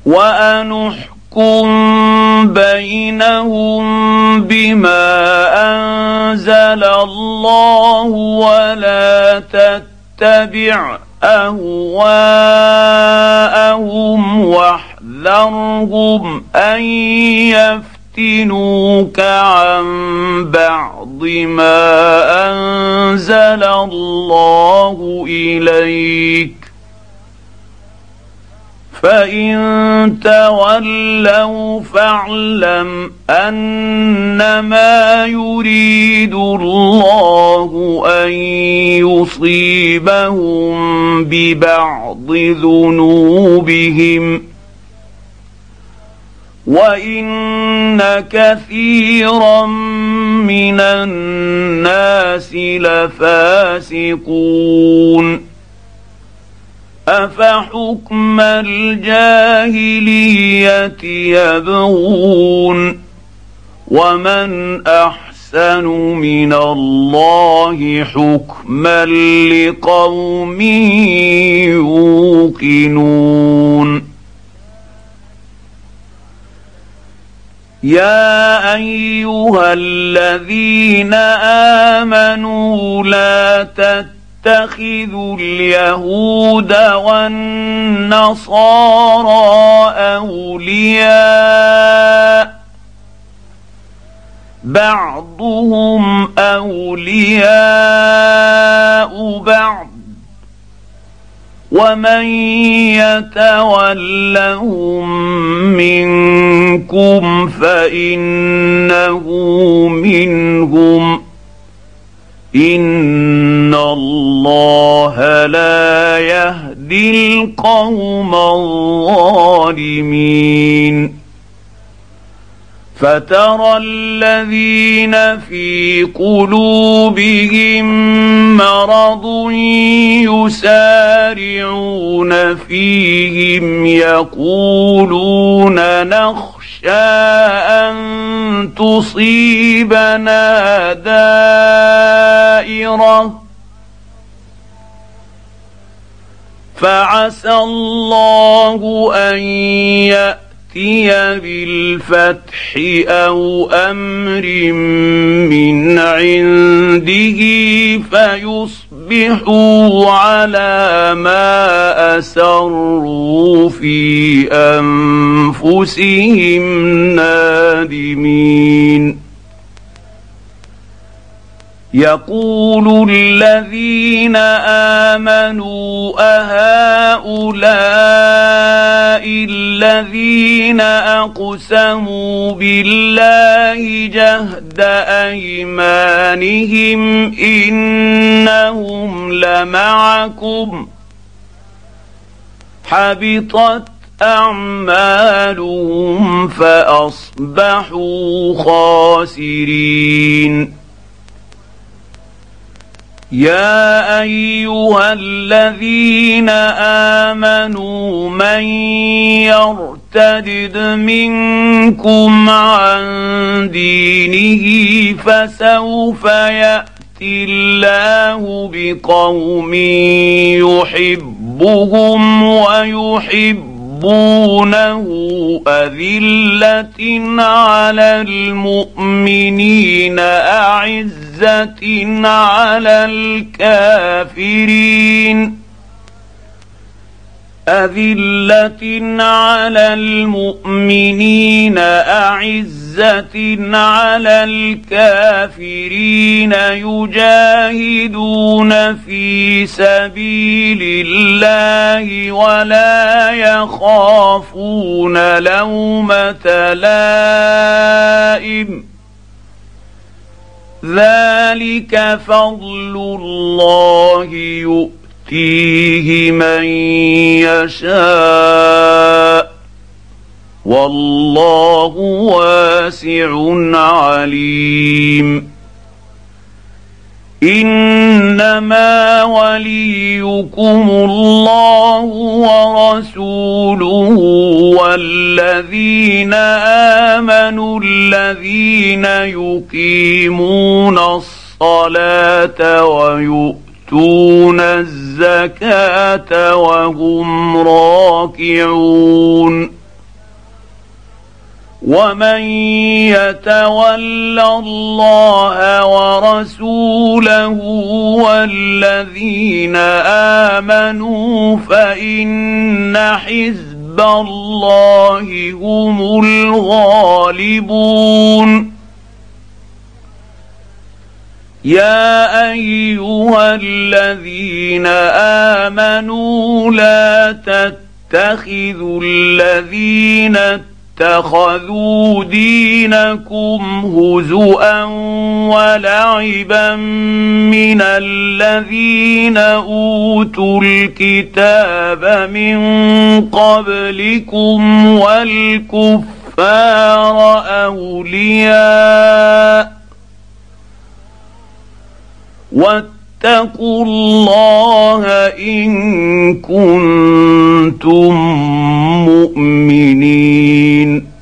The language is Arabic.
وأن احكم بينهم بما أنزل الله ولا تتبع أهواءهم واحذرهم أن يفتنوك عن بعض ما أنزل الله إليك فإن تولوا فاعلم أنما يريد الله أن يصيبهم ببعض ذنوبهم وإن كثيرا من الناس لفاسقون أفحكم الجاهلية يبغون ومن أحسن من الله حكما لقوم يوقنون يا أيها الذين آمنوا لا تتخذوا اليهود والنصارى أولياء بعضهم أولياء بعض ومن يتولهم منكم فإنه منهم إن الله لا يهدي القوم الظالمين فترى الذين في قلوبهم مرض يسارعون فيهم يقولون نخشى أن تصيبنا دائرة فعسى الله أن يأتي بالفتح أو أمر من عنده فيصبحوا على ما أسروا في أنفسهم نادمين يقول الذين آمنوا أهؤلاء الذين أقسموا بالله جهد أيمانهم إنهم لمعكم حبطت أعمالهم فأصبحوا خاسرين يا أيها الذين آمنوا من يرتد منكم عن دينه فسوف يأتي الله بقوم يحبهم ويحبونه أذلة على المؤمنين أعزة على الكافرين أذلة على المؤمنين أعزة على الكافرين يجاهدون في سبيل الله ولا يخافون لومة لائم ذلك فضل الله يؤتيه من يشاء والله واسع عليم إنما وليكم الله ورسوله والذين آمنوا الذين يقيمون الصلاة ويؤتون الزكاة وهم راكعون ومن يتول الله ورسوله والذين امنوا فان حزب الله هم الغالبون. يا ايها الذين امنوا لا تتخذوا الذين اتخذوا دينكم هزؤا ولعبا من الذين اوتوا الكتاب من قبلكم والكفار اولياء واتقوا الله ان كنتم مؤمنين.